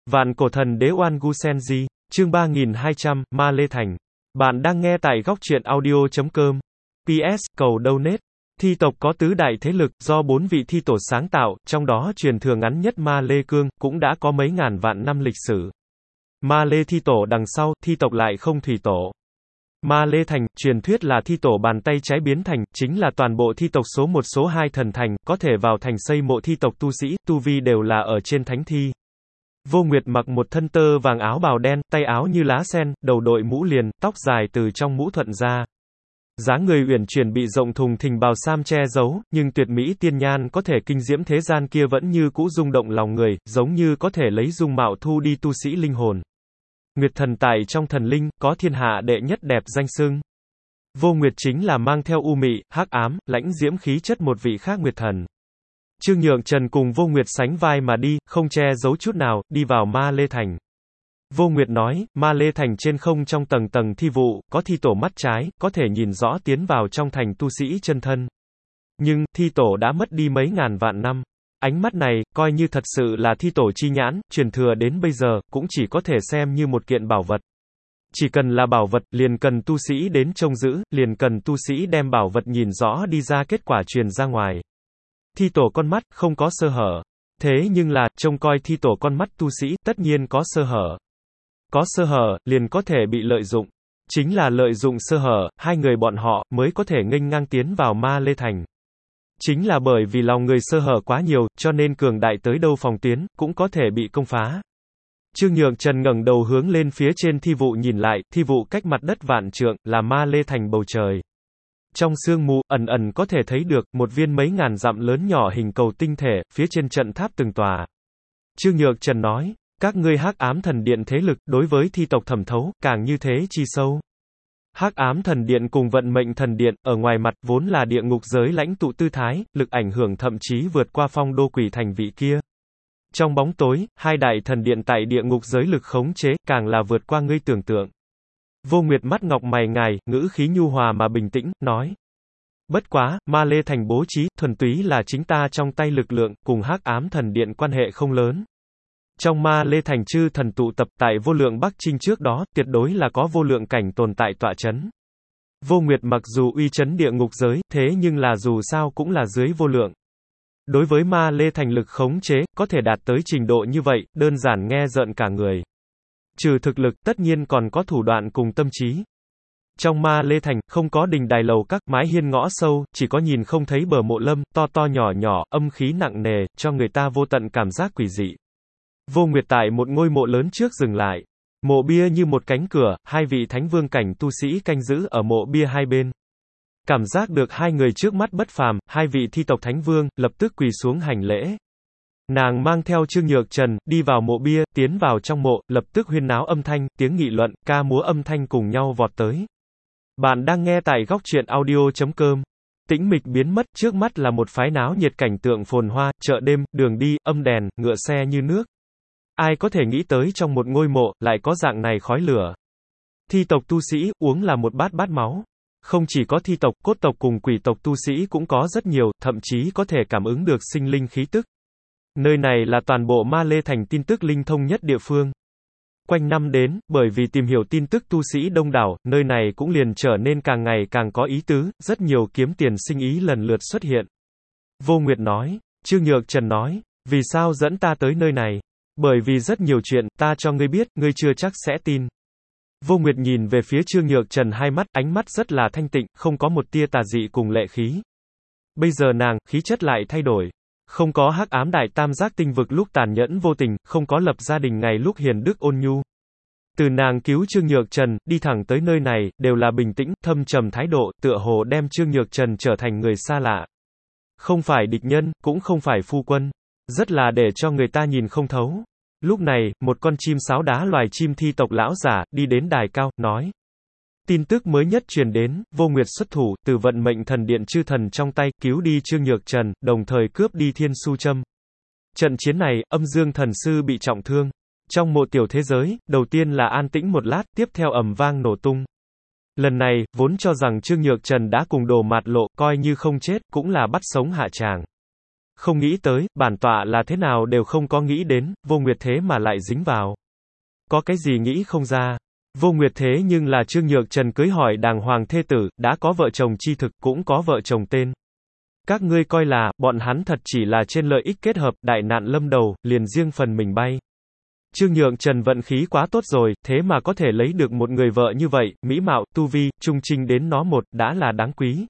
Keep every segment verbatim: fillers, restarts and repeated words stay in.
Vạn cổ thần đế Oan Gu Senji, chương ba nghìn hai trăm, Ma Lê Thành. Bạn đang nghe tại góc truyện audio chấm com. pê ét, cầu donate. Thi tộc có tứ đại thế lực, do bốn vị thi tổ sáng tạo, trong đó truyền thừa ngắn nhất Ma Lê Cương, cũng đã có mấy ngàn vạn năm lịch sử. Ma Lê thi tổ đằng sau, thi tộc lại không thủy tổ. Ma Lê Thành, truyền thuyết là thi tổ bàn tay trái biến thành, chính là toàn bộ thi tộc số một số hai thần thành, có thể vào thành xây mộ thi tộc tu sĩ, tu vi đều là ở trên thánh thi. Vô Nguyệt mặc một thân tơ vàng áo bào đen, tay áo như lá sen, đầu đội mũ liền, tóc dài từ trong mũ thuận ra. Dáng người uyển chuyển bị rộng thùng thình bào sam che giấu, nhưng tuyệt mỹ tiên nhan có thể kinh diễm thế gian kia vẫn như cũ rung động lòng người, giống như có thể lấy dung mạo thu đi tu sĩ linh hồn. Nguyệt thần tại trong thần linh, có thiên hạ đệ nhất đẹp danh xưng. Vô Nguyệt chính là mang theo u mị, hắc ám, lãnh diễm khí chất một vị khác Nguyệt thần. Trương Nhượng Trần cùng Vô Nguyệt sánh vai mà đi, không che giấu chút nào, đi vào Ma Lê Thành. Vô Nguyệt nói, Ma Lê Thành trên không trong tầng tầng thi vụ, có thi tổ mắt trái, có thể nhìn rõ tiến vào trong thành tu sĩ chân thân. Nhưng, thi tổ đã mất đi mấy ngàn vạn năm. Ánh mắt này, coi như thật sự là thi tổ chi nhãn, truyền thừa đến bây giờ, cũng chỉ có thể xem như một kiện bảo vật. Chỉ cần là bảo vật, liền cần tu sĩ đến trông giữ, liền cần tu sĩ đem bảo vật nhìn rõ đi ra kết quả truyền ra ngoài. Thi tổ con mắt, không có sơ hở. Thế nhưng là, trông coi thi tổ con mắt tu sĩ, tất nhiên có sơ hở. Có sơ hở, liền có thể bị lợi dụng. Chính là lợi dụng sơ hở, hai người bọn họ, mới có thể nghênh ngang tiến vào Ma Lê Thành. Chính là bởi vì lòng người sơ hở quá nhiều, cho nên cường đại tới đâu phòng tuyến, cũng có thể bị công phá. Trương Nhượng Trần ngẩng đầu hướng lên phía trên thi vụ nhìn lại, thi vụ cách mặt đất vạn trượng, là Ma Lê Thành bầu trời. Trong sương mù, ẩn ẩn có thể thấy được, một viên mấy ngàn dặm lớn nhỏ hình cầu tinh thể, phía trên trận tháp từng tòa. Trương Nhượng Trần nói, các ngươi hắc ám thần điện thế lực, đối với thi tộc thẩm thấu, càng như thế chi sâu. Hắc ám thần điện cùng vận mệnh thần điện, ở ngoài mặt, vốn là địa ngục giới lãnh tụ tư thái, lực ảnh hưởng thậm chí vượt qua phong đô quỷ thành vị kia. Trong bóng tối, hai đại thần điện tại địa ngục giới lực khống chế, càng là vượt qua ngươi tưởng tượng. Vô Nguyệt mắt ngọc mày ngài, ngữ khí nhu hòa mà bình tĩnh, nói. Bất quá, Ma Lê Thành bố trí, thuần túy là chính ta trong tay lực lượng, cùng hắc ám thần điện quan hệ không lớn. Trong Ma Lê Thành chư thần tụ tập tại vô lượng Bắc Trinh trước đó, tuyệt đối là có vô lượng cảnh tồn tại tọa chấn. Vô Nguyệt mặc dù uy chấn địa ngục giới, thế nhưng là dù sao cũng là dưới vô lượng. Đối với Ma Lê Thành lực khống chế, có thể đạt tới trình độ như vậy, đơn giản nghe rợn cả người. Trừ thực lực, tất nhiên còn có thủ đoạn cùng tâm trí. Trong Ma Lê Thành, không có đình đài lầu các mái hiên ngõ sâu, chỉ có nhìn không thấy bờ mộ lâm, to to nhỏ nhỏ, âm khí nặng nề, cho người ta vô tận cảm giác quỷ dị. Vô Nguyệt tại một ngôi mộ lớn trước dừng lại. Mộ bia như một cánh cửa, hai vị thánh vương cảnh tu sĩ canh giữ ở mộ bia hai bên. Cảm giác được hai người trước mắt bất phàm, hai vị thi tộc thánh vương, lập tức quỳ xuống hành lễ. Nàng mang theo Trương Nhượng Trần, đi vào mộ bia, tiến vào trong mộ, lập tức huyên náo âm thanh, tiếng nghị luận, ca múa âm thanh cùng nhau vọt tới. Bạn đang nghe tại góc truyện audio chấm com. Tĩnh mịch biến mất, trước mắt là một phái náo nhiệt cảnh tượng phồn hoa, chợ đêm, đường đi, âm đèn, ngựa xe như nước. Ai có thể nghĩ tới trong một ngôi mộ, lại có dạng này khói lửa. Thi tộc tu sĩ, uống là một bát bát máu. Không chỉ có thi tộc, cốt tộc cùng quỷ tộc tu sĩ cũng có rất nhiều, thậm chí có thể cảm ứng được sinh linh khí tức. Nơi này là toàn bộ Ma Lê Thành tin tức linh thông nhất địa phương. Quanh năm đến, bởi vì tìm hiểu tin tức tu sĩ đông đảo, nơi này cũng liền trở nên càng ngày càng có ý tứ, rất nhiều kiếm tiền sinh ý lần lượt xuất hiện. Vô Nguyệt nói, Trương Nhượng Trần nói, vì sao dẫn ta tới nơi này? Bởi vì rất nhiều chuyện, ta cho ngươi biết, ngươi chưa chắc sẽ tin. Vô Nguyệt nhìn về phía Trương Nhượng Trần hai mắt, ánh mắt rất là thanh tịnh, không có một tia tà dị cùng lệ khí. Bây giờ nàng, khí chất lại thay đổi. Không có hắc ám đại tam giác tinh vực lúc tàn nhẫn vô tình, không có lập gia đình ngày lúc hiền đức ôn nhu. Từ nàng cứu Trương Nhượng Trần, đi thẳng tới nơi này, đều là bình tĩnh, thâm trầm thái độ, tựa hồ đem Trương Nhượng Trần trở thành người xa lạ. Không phải địch nhân, cũng không phải phu quân. Rất là để cho người ta nhìn không thấu. Lúc này, một con chim sáo đá loài chim thi tộc lão giả, đi đến đài cao, nói. Tin tức mới nhất truyền đến, Vô Nguyệt xuất thủ, từ vận mệnh thần điện chư thần trong tay, cứu đi Trương Nhượng Trần, đồng thời cướp đi Thiên Su Châm. Trận chiến này, âm dương thần sư bị trọng thương. Trong mộ tiểu thế giới, đầu tiên là an tĩnh một lát, tiếp theo ầm vang nổ tung. Lần này, vốn cho rằng Trương Nhượng Trần đã cùng đồ mạt lộ, coi như không chết, cũng là bắt sống hạ tràng. Không nghĩ tới, bản tọa là thế nào đều không có nghĩ đến, Vô Nguyệt thế mà lại dính vào. Có cái gì nghĩ không ra. Vô Nguyệt thế nhưng là Trương Nhược Trần cưới hỏi đàng hoàng thê tử, đã có vợ chồng chi thực, cũng có vợ chồng tên. Các ngươi coi là, bọn hắn thật chỉ là trên lợi ích kết hợp, đại nạn lâm đầu, liền riêng phần mình bay. Trương Nhượng Trần vận khí quá tốt rồi, thế mà có thể lấy được một người vợ như vậy, mỹ mạo, tu vi, trung trinh đến nó một, đã là đáng quý.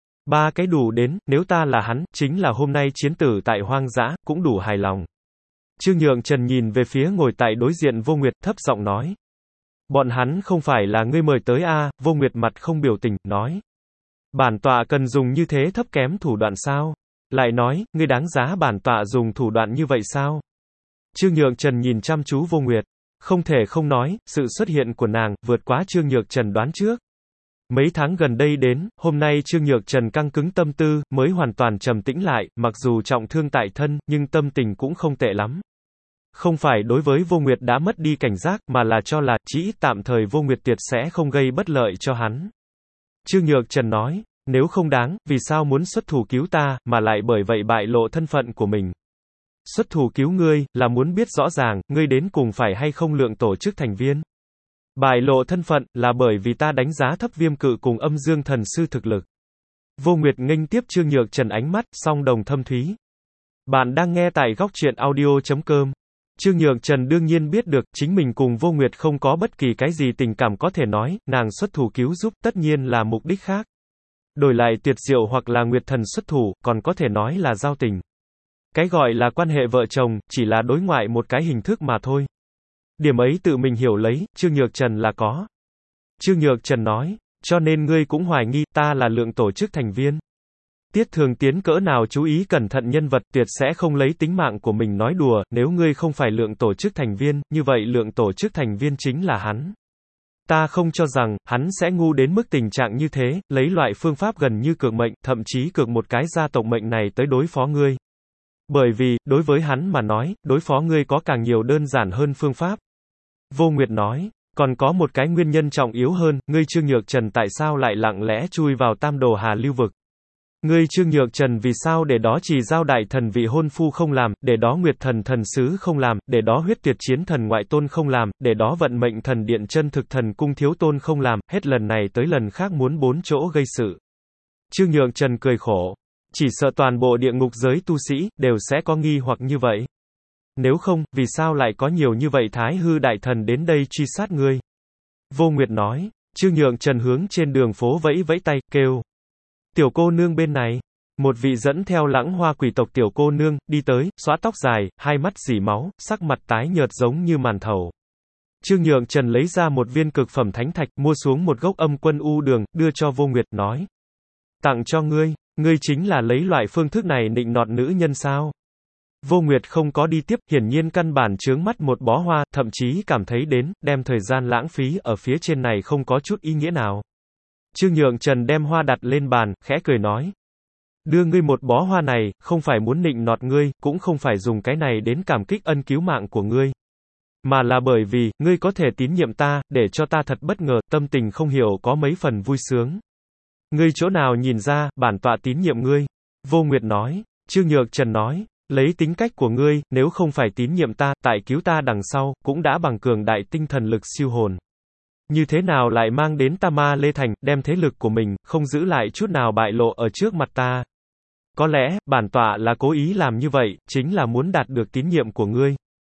Ba cái đủ đến, nếu ta là hắn, chính là hôm nay chiến tử tại hoang dã, cũng đủ hài lòng. Trương Nhượng Trần nhìn về phía ngồi tại đối diện Vô Nguyệt, thấp giọng nói. Bọn hắn không phải là ngươi mời tới a? À? Vô Nguyệt mặt không biểu tình, nói. Bản tọa cần dùng như thế thấp kém thủ đoạn sao? Lại nói, ngươi đáng giá bản tọa dùng thủ đoạn như vậy sao? Trương Nhược Trần nhìn chăm chú Vô Nguyệt. Không thể không nói, sự xuất hiện của nàng, vượt quá Trương Nhược Trần đoán trước. Mấy tháng gần đây đến, hôm nay Trương Nhược Trần căng cứng tâm tư, mới hoàn toàn trầm tĩnh lại, mặc dù trọng thương tại thân, nhưng tâm tình cũng không tệ lắm. Không phải đối với Vô Nguyệt đã mất đi cảnh giác, mà là cho là, chỉ ít tạm thời Vô Nguyệt tuyệt sẽ không gây bất lợi cho hắn. Trương Nhược Trần nói, nếu không đáng, vì sao muốn xuất thủ cứu ta, mà lại bởi vậy bại lộ thân phận của mình. Xuất thủ cứu ngươi, là muốn biết rõ ràng, ngươi đến cùng phải hay không lượng tổ chức thành viên. Bại lộ thân phận, là bởi vì ta đánh giá thấp Viêm Cự cùng Âm Dương Thần Sư thực lực. Vô Nguyệt nghênh tiếp Trương Nhược Trần ánh mắt, song đồng thâm thúy. Bạn đang nghe tại góc truyện audio chấm com. Trương Nhược Trần đương nhiên biết được, chính mình cùng Vô Nguyệt không có bất kỳ cái gì tình cảm có thể nói, nàng xuất thủ cứu giúp, tất nhiên là mục đích khác. Đổi lại Tuyệt Diệu hoặc là Nguyệt Thần xuất thủ, còn có thể nói là giao tình. Cái gọi là quan hệ vợ chồng, chỉ là đối ngoại một cái hình thức mà thôi. Điểm ấy tự mình hiểu lấy, Trương Nhược Trần là có. Trương Nhược Trần nói, cho nên ngươi cũng hoài nghi, ta là lượng tổ chức thành viên. Tiết Thường Tiến cỡ nào chú ý cẩn thận nhân vật, tuyệt sẽ không lấy tính mạng của mình nói đùa, nếu ngươi không phải lượng tổ chức thành viên, như vậy lượng tổ chức thành viên chính là hắn. Ta không cho rằng, hắn sẽ ngu đến mức tình trạng như thế, lấy loại phương pháp gần như cược mệnh, thậm chí cược một cái gia tộc mệnh này tới đối phó ngươi. Bởi vì, đối với hắn mà nói, đối phó ngươi có càng nhiều đơn giản hơn phương pháp. Vô Nguyệt nói, còn có một cái nguyên nhân trọng yếu hơn, ngươi Trương Nhược Trần tại sao lại lặng lẽ chui vào Tam Đồ Hà lưu vực? Ngươi Trương Nhược Trần vì sao để đó Chỉ Giao đại thần vị hôn phu không làm, để đó Nguyệt Thần thần sứ không làm, để đó Huyết Tuyệt Chiến thần ngoại tôn không làm, để đó Vận Mệnh thần điện chân thực thần cung thiếu tôn không làm, hết lần này tới lần khác muốn bốn chỗ gây sự. Trương Nhược Trần cười khổ. Chỉ sợ toàn bộ địa ngục giới tu sĩ, đều sẽ có nghi hoặc như vậy. Nếu không, vì sao lại có nhiều như vậy Thái Hư đại thần đến đây truy sát ngươi? Vô Nguyệt nói. Trương Nhượng Trần hướng trên đường phố vẫy vẫy tay, kêu. Tiểu cô nương bên này. Một vị dẫn theo Lãng Hoa quỷ tộc tiểu cô nương, đi tới, xóa tóc dài, hai mắt rỉ máu, sắc mặt tái nhợt giống như màn thầu. Trương Nhượng Trần lấy ra một viên cực phẩm thánh thạch, mua xuống một gốc âm quân u đường, đưa cho Vô Nguyệt, nói. Tặng cho ngươi. Ngươi chính là lấy loại phương thức này nịnh nọt nữ nhân sao? Vô Nguyệt không có đi tiếp, hiển nhiên căn bản chướng mắt một bó hoa, thậm chí cảm thấy đến, đem thời gian lãng phí ở phía trên này không có chút ý nghĩa nào. Trương Nhượng Trần đem hoa đặt lên bàn, khẽ cười nói. Đưa ngươi một bó hoa này, không phải muốn nịnh nọt ngươi, cũng không phải dùng cái này đến cảm kích ân cứu mạng của ngươi. Mà là bởi vì, ngươi có thể tín nhiệm ta, để cho ta thật bất ngờ, tâm tình không hiểu có mấy phần vui sướng. Ngươi chỗ nào nhìn ra, bản tọa tín nhiệm ngươi? Vô Nguyệt nói. Trương Nhược Trần nói, lấy tính cách của ngươi, nếu không phải tín nhiệm ta, tại cứu ta đằng sau, cũng đã bằng cường đại tinh thần lực siêu hồn. Như thế nào lại mang đến ta Ma Lê Thành, đem thế lực của mình, không giữ lại chút nào bại lộ ở trước mặt ta? Có lẽ, bản tọa là cố ý làm như vậy, chính là muốn đạt được tín nhiệm của ngươi.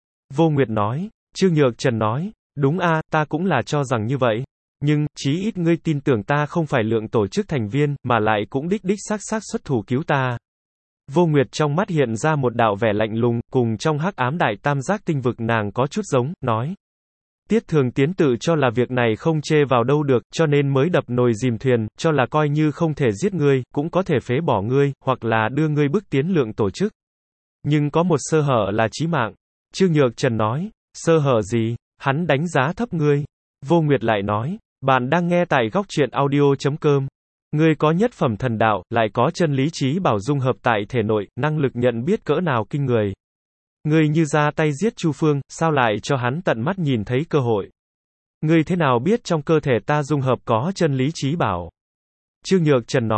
Vô Nguyệt nói. Trương Nhược Trần nói, đúng a, ta cũng là cho rằng như vậy. Nhưng, chí ít ngươi tin tưởng ta không phải lượng tổ chức thành viên, mà lại cũng đích đích xác xác xuất thủ cứu ta. Vô Nguyệt trong mắt hiện ra một đạo vẻ lạnh lùng, cùng trong hắc ám đại tam giác tinh vực nàng có chút giống, nói. Tiết Thường Tiến tự cho là việc này không chê vào đâu được, cho nên mới đập nồi dìm thuyền, cho là coi như không thể giết ngươi, cũng có thể phế bỏ ngươi, hoặc là đưa ngươi bước tiến lượng tổ chức. Nhưng có một sơ hở là chí mạng. Trương Nhược Trần nói, sơ hở gì? Hắn đánh giá thấp ngươi. Vô Nguyệt lại nói. Bạn đang nghe tại góc truyện audio chấm com. Ngươi có nhất phẩm thần đạo, lại có chân lý trí bảo dung hợp tại thể nội, năng lực nhận biết cỡ nào kinh người. Ngươi như ra tay giết Chu Phương, sao lại cho hắn tận mắt nhìn thấy cơ hội? Ngươi thế nào biết trong cơ thể ta dung hợp có chân lý trí bảo? Trương Nhược Trần nói.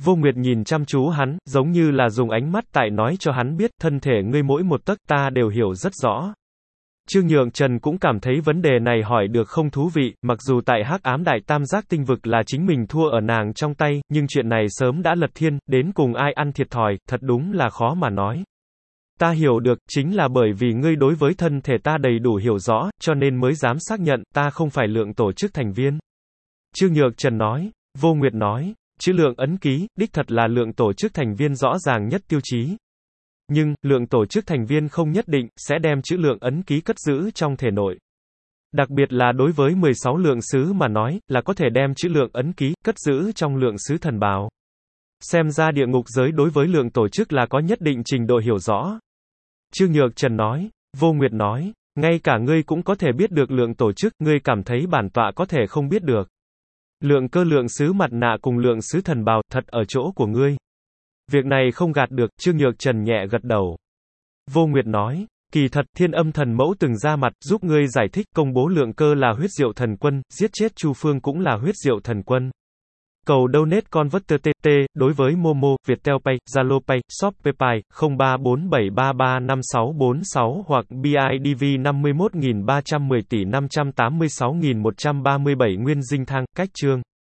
Vô Nguyệt nhìn chăm chú hắn, giống như là dùng ánh mắt tại nói cho hắn biết, thân thể ngươi mỗi một tấc ta đều hiểu rất rõ. Trương Nhượng Trần cũng cảm thấy vấn đề này hỏi được không thú vị, mặc dù tại Hắc Ám Đại Tam Giác tinh vực là chính mình thua ở nàng trong tay, nhưng chuyện này sớm đã lật thiên, đến cùng ai ăn thiệt thòi, thật đúng là khó mà nói. Ta hiểu được, chính là bởi vì ngươi đối với thân thể ta đầy đủ hiểu rõ, cho nên mới dám xác nhận, ta không phải lượng tổ chức thành viên. Trương Nhượng Trần nói. Vô Nguyệt nói, chữ lượng ấn ký, đích thật là lượng tổ chức thành viên rõ ràng nhất tiêu chí. Nhưng, lượng tổ chức thành viên không nhất định, sẽ đem chữ lượng ấn ký cất giữ trong thể nội. Đặc biệt là đối với mười sáu lượng sứ mà nói, là có thể đem chữ lượng ấn ký, cất giữ trong lượng sứ thần bào. Xem ra địa ngục giới đối với lượng tổ chức là có nhất định trình độ hiểu rõ. Trương Nhượng Trần nói. Vô Nguyệt nói, ngay cả ngươi cũng có thể biết được lượng tổ chức, ngươi cảm thấy bản tọa có thể không biết được. Lượng cơ lượng sứ mặt nạ cùng lượng sứ thần bào, thật ở chỗ của ngươi. Việc này không gạt được, Trương Nhượng Trần nhẹ gật đầu. Vô Nguyệt nói, kỳ thật, Thiên Âm Thần Mẫu từng ra mặt, giúp ngươi giải thích, công bố lượng cơ là huyết diệu thần quân, giết chết Chu Phương cũng là huyết diệu thần quân. Cầu donate converter tê tê, đối với Momo, Viettel Pay, Zalo Pay, Shopee Pay, không ba bốn bảy ba ba năm sáu bốn sáu hoặc bê i đê vê năm mươi mốt nghìn ba trăm mười tỷ năm trăm tám mươi sáu nghìn một trăm ba mươi bảy Nguyên Dinh Thang, cách chương.